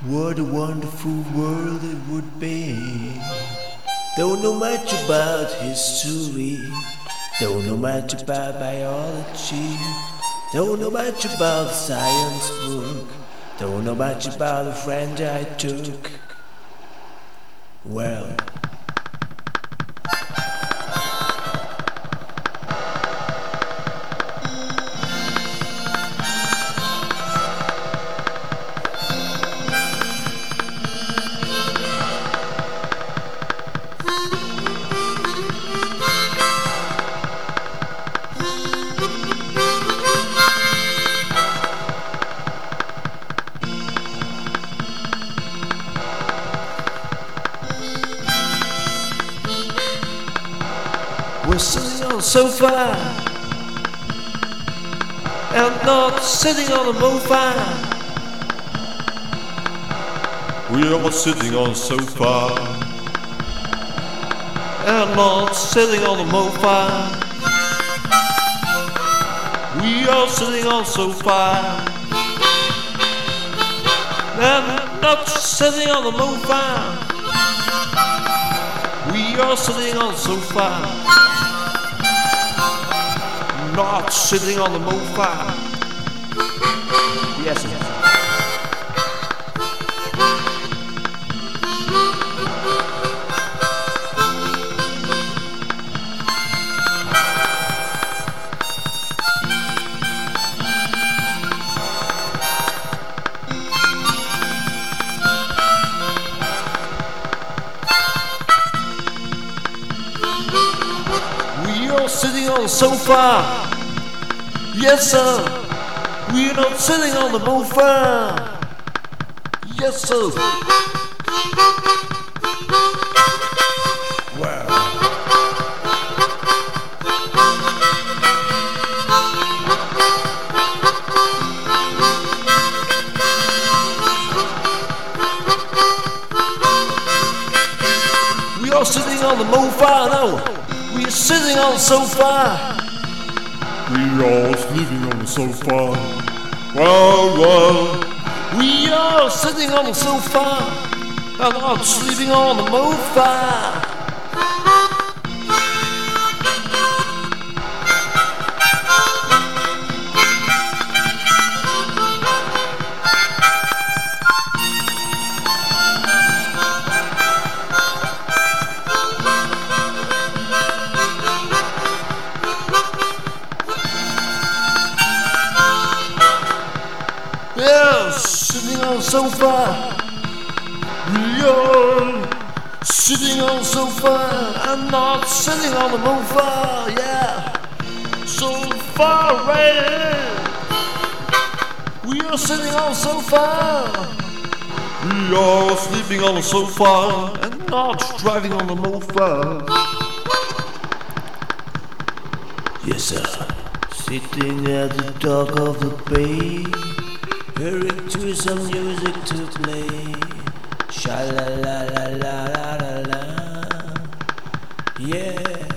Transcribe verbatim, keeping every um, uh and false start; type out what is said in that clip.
What a wonderful world it would be. Don't know much about history. Don't know much about biology. Don't know much about the science book. Don't know much about the friend I took. Well, we're sitting on the sofa and not sitting on the mofa. We are sitting on the sofa And not sitting on the mofa. We are sitting on the sofa And not sitting on the mofa. We are sitting on the sofa Not sitting on the mofa. Yes, yes. We are sitting on the sofa. Yes, sir. We're not sitting on the mofa. Yes, sir. Wow. We are sitting on the mofa. No, we're sitting on the sofa. We are sleeping on the sofa. Well, well, We are sitting on the sofa and not sleeping on the mofa. Yeah, sitting on the sofa. We are sitting on the sofa and not sitting on the mofa. Yeah, so far right. We are sitting on the sofa. we are sleeping on the sofa And not driving on the mofa. Yes, sir. Sitting at the dock of the bay, hearing to some music to play. Sha la la la la la la la. Yeah.